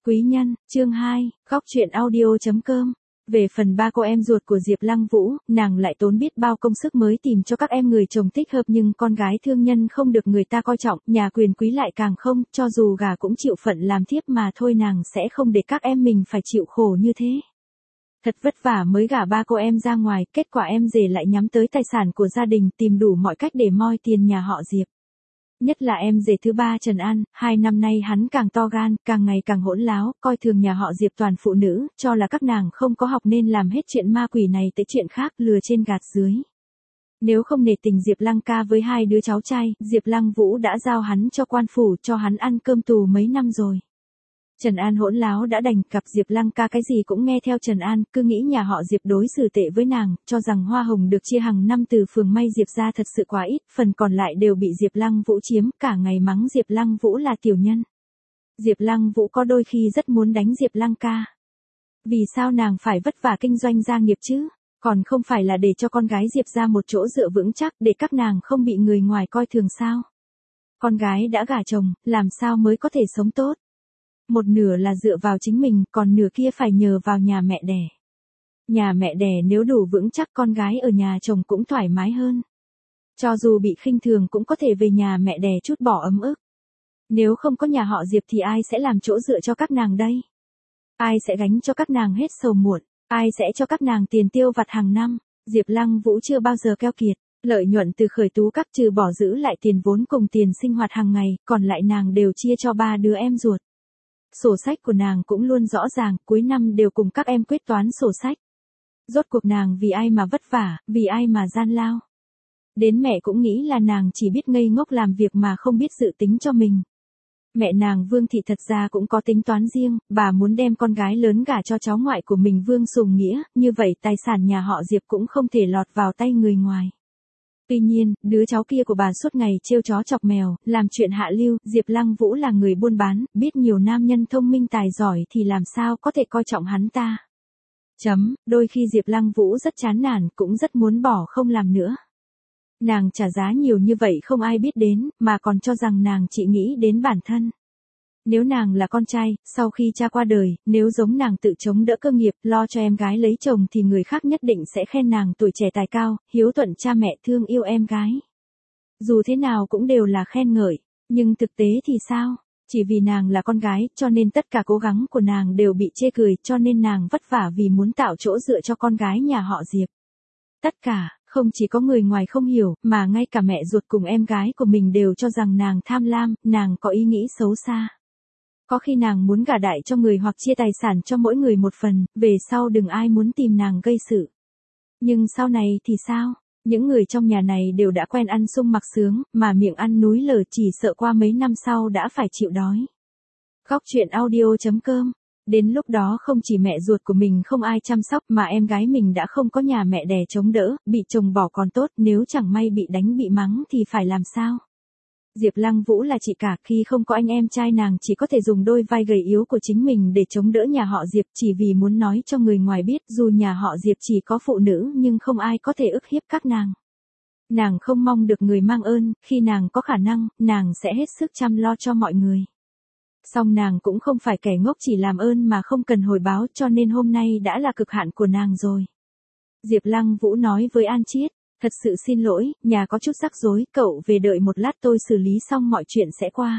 Quý nhân, chương 2, góc truyện audio.com. Về phần ba cô em ruột của Diệp Lăng Vũ, nàng lại tốn biết bao công sức mới tìm cho các em người chồng thích hợp, nhưng con gái thương nhân không được người ta coi trọng, nhà quyền quý lại càng không, cho dù gả cũng chịu phận làm thiếp mà thôi, nàng sẽ không để các em mình phải chịu khổ như thế. Thật vất vả mới gả ba cô em ra ngoài, kết quả em rể lại nhắm tới tài sản của gia đình, tìm đủ mọi cách để moi tiền nhà họ Diệp. Nhất là em rể thứ ba Trần An, 2 năm nay hắn càng to gan, càng ngày càng hỗn láo, coi thường nhà họ Diệp toàn phụ nữ, cho là các nàng không có học nên làm hết chuyện ma quỷ này tới chuyện khác, lừa trên gạt dưới. Nếu không nể tình Diệp Lăng ca với 2 đứa cháu trai, Diệp Lăng Vũ đã giao hắn cho quan phủ, cho hắn ăn cơm tù mấy năm rồi. Trần An hỗn láo đã đành, gặp Diệp Lăng ca cái gì cũng nghe theo Trần An, cứ nghĩ nhà họ Diệp đối xử tệ với nàng, cho rằng hoa hồng được chia hàng năm từ phường may Diệp ra thật sự quá ít, phần còn lại đều bị Diệp Lăng Vũ chiếm, cả ngày mắng Diệp Lăng Vũ là tiểu nhân. Diệp Lăng Vũ có đôi khi rất muốn đánh Diệp Lăng ca. Vì sao nàng phải vất vả kinh doanh gia nghiệp chứ? Còn không phải là để cho con gái Diệp ra một chỗ dựa vững chắc, để các nàng không bị người ngoài coi thường sao? Con gái đã gả chồng, làm sao mới có thể sống tốt? Một nửa là dựa vào chính mình, còn nửa kia phải nhờ vào nhà mẹ đẻ. Nhà mẹ đẻ nếu đủ vững chắc, con gái ở nhà chồng cũng thoải mái hơn. Cho dù bị khinh thường cũng có thể về nhà mẹ đẻ trút bỏ ấm ức. Nếu không có nhà họ Diệp thì ai sẽ làm chỗ dựa cho các nàng đây? Ai sẽ gánh cho các nàng hết sầu muộn? Ai sẽ cho các nàng tiền tiêu vặt hàng năm? Diệp Lăng Vũ chưa bao giờ keo kiệt. Lợi nhuận từ khởi tú các trừ bỏ giữ lại tiền vốn cùng tiền sinh hoạt hàng ngày, còn lại nàng đều chia cho 3 đứa em ruột. Sổ sách của nàng cũng luôn rõ ràng, cuối năm đều cùng các em quyết toán sổ sách. Rốt cuộc nàng vì ai mà vất vả, vì ai mà gian lao. Đến mẹ cũng nghĩ là nàng chỉ biết ngây ngốc làm việc mà không biết dự tính cho mình. Mẹ nàng Vương Thị thật ra cũng có tính toán riêng, bà muốn đem con gái lớn gả cho cháu ngoại của mình Vương Sùng Nghĩa, như vậy tài sản nhà họ Diệp cũng không thể lọt vào tay người ngoài. Tuy nhiên, đứa cháu kia của bà suốt ngày trêu chó chọc mèo, làm chuyện hạ lưu, Diệp Lăng Vũ là người buôn bán, biết nhiều nam nhân thông minh tài giỏi thì làm sao có thể coi trọng hắn ta. Đôi khi Diệp Lăng Vũ rất chán nản, cũng rất muốn bỏ không làm nữa. Nàng trả giá nhiều như vậy không ai biết đến, mà còn cho rằng nàng chỉ nghĩ đến bản thân. Nếu nàng là con trai, sau khi cha qua đời, nếu giống nàng tự chống đỡ cơ nghiệp, lo cho em gái lấy chồng thì người khác nhất định sẽ khen nàng tuổi trẻ tài cao, hiếu thuận cha mẹ, thương yêu em gái. Dù thế nào cũng đều là khen ngợi, nhưng thực tế thì sao? Chỉ vì nàng là con gái, cho nên tất cả cố gắng của nàng đều bị chê cười, cho nên nàng vất vả vì muốn tạo chỗ dựa cho con gái nhà họ Diệp. Tất cả, không chỉ có người ngoài không hiểu, mà ngay cả mẹ ruột cùng em gái của mình đều cho rằng nàng tham lam, nàng có ý nghĩ xấu xa. Có khi nàng muốn gả đại cho người hoặc chia tài sản cho mỗi người một phần, về sau đừng ai muốn tìm nàng gây sự. Nhưng sau này thì sao? Những người trong nhà này đều đã quen ăn sung mặc sướng, mà miệng ăn núi lở, chỉ sợ qua mấy năm sau đã phải chịu đói. Góc truyện audio.com. Đến lúc đó không chỉ mẹ ruột của mình không ai chăm sóc mà em gái mình đã không có nhà mẹ đẻ chống đỡ, bị chồng bỏ còn tốt, nếu chẳng may bị đánh bị mắng thì phải làm sao? Diệp Lăng Vũ là chị cả, khi không có anh em trai nàng chỉ có thể dùng đôi vai gầy yếu của chính mình để chống đỡ nhà họ Diệp, chỉ vì muốn nói cho người ngoài biết dù nhà họ Diệp chỉ có phụ nữ nhưng không ai có thể ức hiếp các nàng. Nàng không mong được người mang ơn, khi nàng có khả năng, nàng sẽ hết sức chăm lo cho mọi người. Song nàng cũng không phải kẻ ngốc chỉ làm ơn mà không cần hồi báo, cho nên hôm nay đã là cực hạn của nàng rồi. Diệp Lăng Vũ nói với An Chiết, thật sự xin lỗi, nhà có chút rắc rối, cậu về đợi một lát tôi xử lý xong mọi chuyện sẽ qua.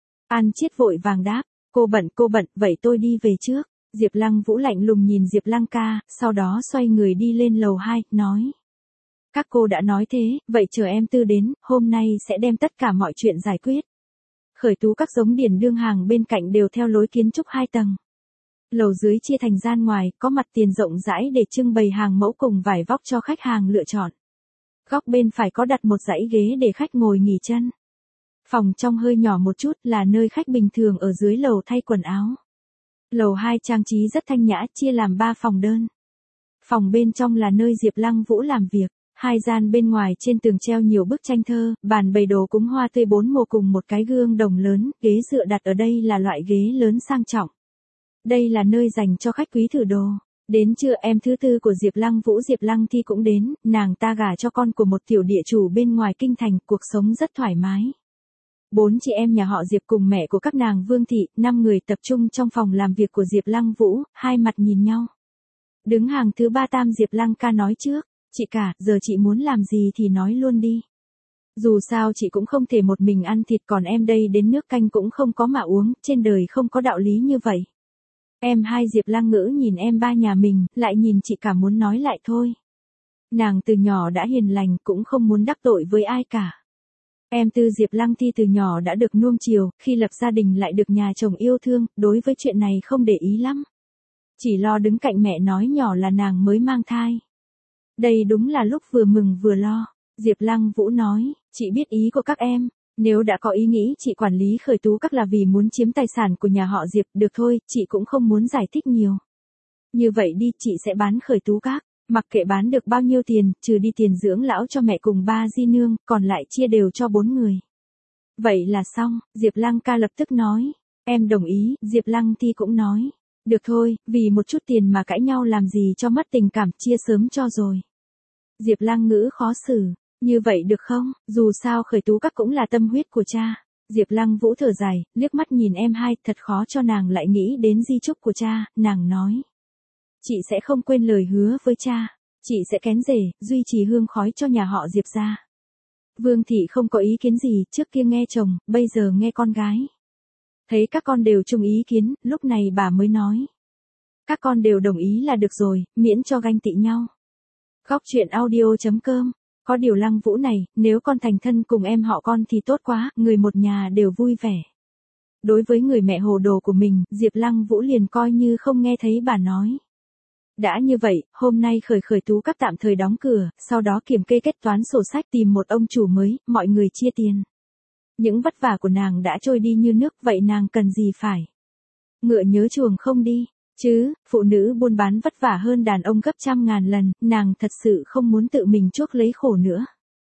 An Chiết vội vàng đáp, cô bận, vậy tôi đi về trước. Diệp Lăng Vũ lạnh lùng nhìn Diệp Lăng ca, sau đó xoay người đi lên lầu 2, nói. Các cô đã nói thế, vậy chờ em Tư đến, hôm nay sẽ đem tất cả mọi chuyện giải quyết. Khởi tú các giống điển đương hàng bên cạnh đều theo lối kiến trúc 2 tầng. Lầu dưới chia thành gian ngoài, có mặt tiền rộng rãi để trưng bày hàng mẫu cùng vải vóc cho khách hàng lựa chọn. Góc bên phải có đặt một dãy ghế để khách ngồi nghỉ chân. Phòng trong hơi nhỏ một chút là nơi khách bình thường ở dưới lầu thay quần áo. Lầu 2 trang trí rất thanh nhã, chia làm 3 phòng đơn. Phòng bên trong là nơi Diệp Lăng Vũ làm việc. 2 gian bên ngoài trên tường treo nhiều bức tranh thơ, bàn bày đồ cúng hoa tươi 4 mùa cùng một cái gương đồng lớn, ghế dựa đặt ở đây là loại ghế lớn sang trọng. Đây là nơi dành cho khách quý thử đồ. Đến trưa em thứ tư của Diệp Lăng Vũ Diệp Lăng Thi cũng đến, nàng ta gả cho con của một tiểu địa chủ bên ngoài kinh thành, cuộc sống rất thoải mái. 4 chị em nhà họ Diệp cùng mẹ của các nàng Vương Thị, 5 người tập trung trong phòng làm việc của Diệp Lăng Vũ, hai mặt nhìn nhau. Đứng hàng thứ 3 Tam Diệp Lăng ca nói trước, chị cả, giờ chị muốn làm gì thì nói luôn đi. Dù sao chị cũng không thể một mình ăn thịt, còn em đây đến nước canh cũng không có mà uống, trên đời không có đạo lý như vậy. Em hai Diệp Lăng Ngữ nhìn em ba nhà mình, lại nhìn chị cả muốn nói lại thôi. Nàng từ nhỏ đã hiền lành, cũng không muốn đắc tội với ai cả. Em Tư Diệp Lăng Thi từ nhỏ đã được nuông chiều, khi lập gia đình lại được nhà chồng yêu thương, đối với chuyện này không để ý lắm. Chỉ lo đứng cạnh mẹ nói nhỏ là nàng mới mang thai. Đây đúng là lúc vừa mừng vừa lo. Diệp Lăng Vũ nói, chị biết ý của các em. Nếu đã có ý nghĩ chị quản lý Khởi Tú Các là vì muốn chiếm tài sản của nhà họ Diệp, được thôi, chị cũng không muốn giải thích nhiều. Như vậy đi, chị sẽ bán Khởi Tú Các. Mặc kệ bán được bao nhiêu tiền, trừ đi tiền dưỡng lão cho mẹ cùng ba di nương, còn lại chia đều cho 4 người. Vậy là xong, Diệp Lăng ca lập tức nói. Em đồng ý, Diệp Lăng Thi cũng nói. Được thôi, vì một chút tiền mà cãi nhau làm gì cho mất tình cảm, chia sớm cho rồi. Diệp Lăng Ngữ khó xử. Như vậy được không, dù sao Khởi Tú Các cũng là tâm huyết của cha. Diệp Lăng Vũ thở dài, liếc mắt nhìn em hai, thật khó cho nàng lại nghĩ đến di chúc của cha, nàng nói. Chị sẽ không quên lời hứa với cha, chị sẽ kén rể, duy trì hương khói cho nhà họ Diệp gia. Vương Thị không có ý kiến gì, trước kia nghe chồng, bây giờ nghe con gái. Thấy các con đều chung ý kiến, lúc này bà mới nói. Các con đều đồng ý là được rồi, miễn cho ganh tị nhau. Góc truyện audio.com. Có điều Lăng Vũ này, nếu con thành thân cùng em họ con thì tốt quá, người một nhà đều vui vẻ. Đối với người mẹ hồ đồ của mình, Diệp Lăng Vũ liền coi như không nghe thấy bà nói. Đã như vậy, hôm nay Khởi Tú Các tạm thời đóng cửa, sau đó kiểm kê kết toán sổ sách tìm một ông chủ mới, mọi người chia tiền. Những vất vả của nàng đã trôi đi như nước, vậy nàng cần gì phải ngựa nhớ chuồng không đi, chứ, phụ nữ buôn bán vất vả hơn đàn ông gấp trăm ngàn lần, nàng thật sự không muốn tự mình chuốc lấy khổ nữa.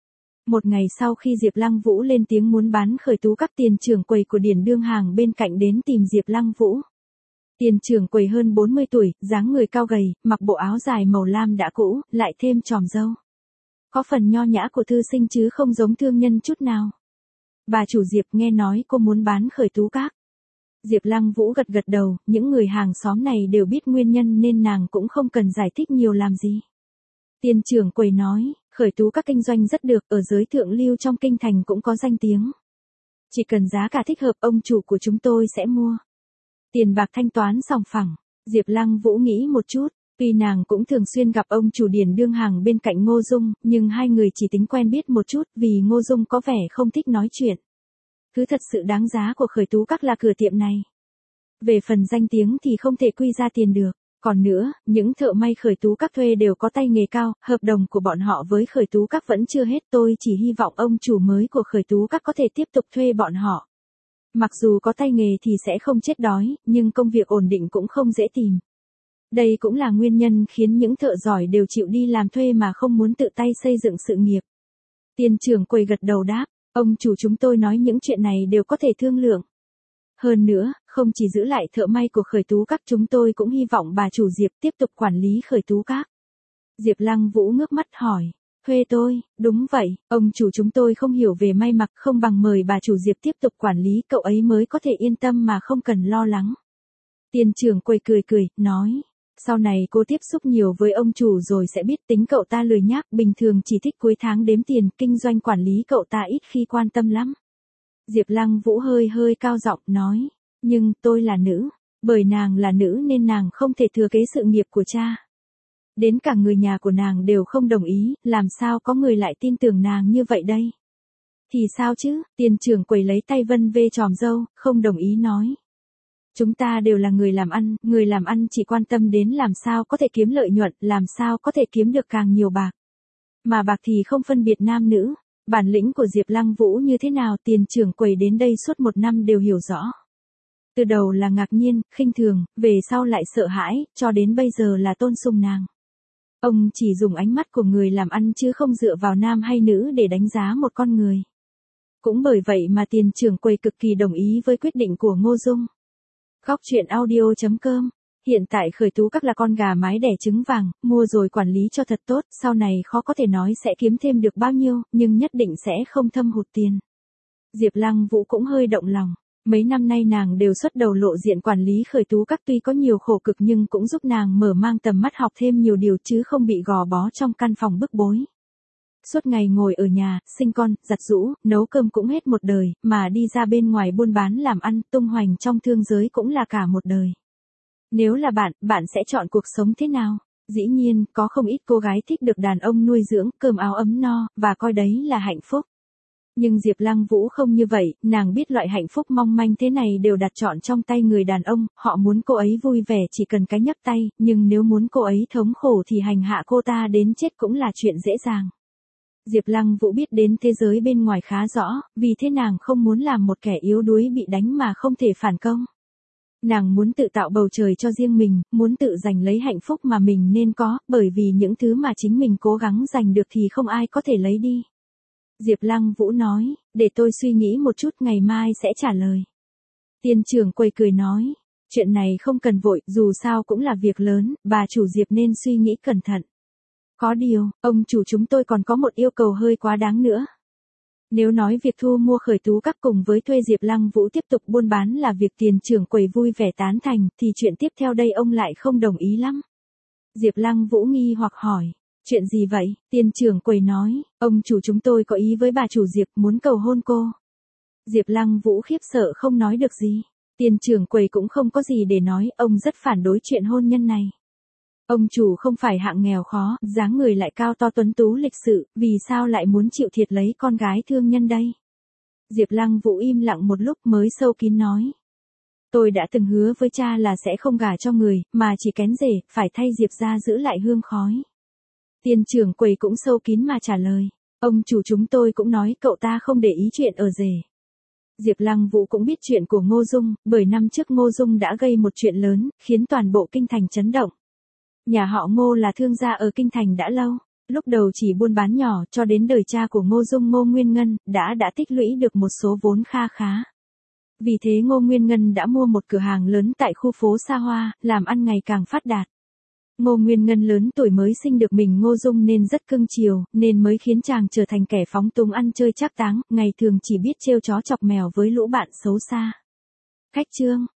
Một ngày sau khi Diệp Lăng Vũ lên tiếng muốn bán Khởi Tú Các, tiền trưởng quầy của Điền Đương Hàng bên cạnh đến tìm Diệp Lăng Vũ. Tiền trưởng quầy hơn 40 tuổi, dáng người cao gầy, mặc bộ áo dài màu lam đã cũ, lại thêm chòm râu. Có phần nho nhã của thư sinh chứ không giống thương nhân chút nào. Bà chủ Diệp, nghe nói cô muốn bán Khởi Tú Các. Diệp Lăng Vũ gật gật đầu, những người hàng xóm này đều biết nguyên nhân nên nàng cũng không cần giải thích nhiều làm gì. Tiền trưởng quầy nói, Khởi Tú Các kinh doanh rất được, ở giới thượng lưu trong kinh thành cũng có danh tiếng. Chỉ cần giá cả thích hợp, ông chủ của chúng tôi sẽ mua. Tiền bạc thanh toán sòng phẳng. Diệp Lăng Vũ nghĩ một chút, tuy nàng cũng thường xuyên gặp ông chủ Điền Đương Hàng bên cạnh Ngô Dung, nhưng hai người chỉ tính quen biết một chút vì Ngô Dung có vẻ không thích nói chuyện. Thứ thật sự đáng giá của Khởi Tú Các là cửa tiệm này. Về phần danh tiếng thì không thể quy ra tiền được. Còn nữa, những thợ may Khởi Tú Các thuê đều có tay nghề cao, hợp đồng của bọn họ với Khởi Tú Các vẫn chưa hết, tôi chỉ hy vọng ông chủ mới của Khởi Tú Các có thể tiếp tục thuê bọn họ. Mặc dù có tay nghề thì sẽ không chết đói, nhưng công việc ổn định cũng không dễ tìm. Đây cũng là nguyên nhân khiến những thợ giỏi đều chịu đi làm thuê mà không muốn tự tay xây dựng sự nghiệp. Tiền trưởng quầy gật đầu đáp, ông chủ chúng tôi nói những chuyện này đều có thể thương lượng. Hơn nữa, không chỉ giữ lại thợ may của Khởi Tú Các, chúng tôi cũng hy vọng bà chủ Diệp tiếp tục quản lý Khởi Tú Các. Diệp Lăng Vũ ngước mắt hỏi, thuê tôi, đúng vậy, ông chủ chúng tôi không hiểu về may mặc, không bằng mời bà chủ Diệp tiếp tục quản lý, cậu ấy mới có thể yên tâm mà không cần lo lắng. Tiền trưởng quầy cười cười, nói, sau này cô tiếp xúc nhiều với ông chủ rồi sẽ biết tính cậu ta lười nhác, bình thường chỉ thích cuối tháng đếm tiền, kinh doanh quản lý cậu ta ít khi quan tâm lắm. Diệp Lăng Vũ hơi cao giọng nói, nhưng tôi là nữ, bởi nàng là nữ nên nàng không thể thừa kế sự nghiệp của cha. Đến cả người nhà của nàng đều không đồng ý, làm sao có người lại tin tưởng nàng như vậy đây? Thì sao chứ, tiền trưởng quầy lấy tay vân vê chòm râu, không đồng ý nói. Chúng ta đều là người làm ăn chỉ quan tâm đến làm sao có thể kiếm lợi nhuận, làm sao có thể kiếm được càng nhiều bạc. Mà bạc thì không phân biệt nam nữ, bản lĩnh của Diệp Lăng Vũ như thế nào tiền trưởng quầy đến đây suốt 1 năm đều hiểu rõ. Từ đầu là ngạc nhiên, khinh thường, về sau lại sợ hãi, cho đến bây giờ là tôn sùng nàng. Ông chỉ dùng ánh mắt của người làm ăn chứ không dựa vào nam hay nữ để đánh giá một con người. Cũng bởi vậy mà tiền trưởng quầy cực kỳ đồng ý với quyết định của Ngô Dung. Góc truyện audio.com. Hiện tại Khởi Tú Các là con gà mái đẻ trứng vàng, mua rồi quản lý cho thật tốt, sau này khó có thể nói sẽ kiếm thêm được bao nhiêu, nhưng nhất định sẽ không thâm hụt tiền. Diệp Lăng Vũ cũng hơi động lòng. Mấy năm nay nàng đều xuất đầu lộ diện quản lý khởi tú các, tuy có nhiều khổ cực nhưng cũng giúp nàng mở mang tầm mắt, học thêm nhiều điều chứ không bị gò bó trong căn phòng bức bối. Suốt ngày ngồi ở nhà, sinh con, giặt giũ, nấu cơm cũng hết một đời, mà đi ra bên ngoài buôn bán làm ăn, tung hoành trong thương giới cũng là cả một đời. Nếu là bạn sẽ chọn cuộc sống thế nào? Dĩ nhiên, có không ít cô gái thích được đàn ông nuôi dưỡng, cơm áo ấm no, và coi đấy là hạnh phúc. Nhưng Diệp Lăng Vũ không như vậy, nàng biết loại hạnh phúc mong manh thế này đều đặt trọn trong tay người đàn ông, họ muốn cô ấy vui vẻ chỉ cần cái nhấc tay, nhưng nếu muốn cô ấy thống khổ thì hành hạ cô ta đến chết cũng là chuyện dễ dàng. Diệp Lăng Vũ biết đến thế giới bên ngoài khá rõ, vì thế nàng không muốn làm một kẻ yếu đuối bị đánh mà không thể phản công. Nàng muốn tự tạo bầu trời cho riêng mình, muốn tự giành lấy hạnh phúc mà mình nên có, bởi vì những thứ mà chính mình cố gắng giành được thì không ai có thể lấy đi. Diệp Lăng Vũ nói, để tôi suy nghĩ một chút, ngày mai sẽ trả lời. Tiền trưởng quầy cười nói, chuyện này không cần vội, dù sao cũng là việc lớn, bà chủ Diệp nên suy nghĩ cẩn thận. Có điều, ông chủ chúng tôi còn có một yêu cầu hơi quá đáng nữa. Nếu nói việc thu mua khởi tú các cùng với thuê Diệp Lăng Vũ tiếp tục buôn bán là việc tiền trưởng quầy vui vẻ tán thành, thì chuyện tiếp theo đây ông lại không đồng ý lắm. Diệp Lăng Vũ nghi hoặc hỏi, chuyện gì vậy? Tiền trưởng quầy nói, ông chủ chúng tôi có ý với bà chủ Diệp, muốn cầu hôn cô. Diệp Lăng Vũ khiếp sợ không nói được gì. Tiền trưởng quầy cũng không có gì để nói, ông rất phản đối chuyện hôn nhân này. Ông chủ không phải hạng nghèo khó, dáng người lại cao to tuấn tú lịch sự, vì sao lại muốn chịu thiệt lấy con gái thương nhân đây? Diệp Lăng Vũ im lặng một lúc mới sâu kín nói. Tôi đã từng hứa với cha là sẽ không gả cho người, mà chỉ kén rể, phải thay Diệp gia giữ lại hương khói. Tiền trưởng quầy cũng sâu kín mà trả lời. Ông chủ chúng tôi cũng nói cậu ta không để ý chuyện ở rể. Diệp Lăng Vũ cũng biết chuyện của Ngô Dung, bởi năm trước Ngô Dung đã gây một chuyện lớn, khiến toàn bộ kinh thành chấn động. Nhà họ Ngô là thương gia ở kinh thành đã lâu, lúc đầu chỉ buôn bán nhỏ, cho đến đời cha của Ngô Dung Ngô Nguyên Ngân, đã tích lũy được một số vốn kha khá. Vì thế Ngô Nguyên Ngân đã mua một cửa hàng lớn tại khu phố xa hoa, làm ăn ngày càng phát đạt. Ngô Nguyên Ngân lớn tuổi mới sinh được mình Ngô Dung nên rất cưng chiều, nên mới khiến chàng trở thành kẻ phóng túng ăn chơi trác táng, ngày thường chỉ biết trêu chó chọc mèo với lũ bạn xấu xa. Khách trương,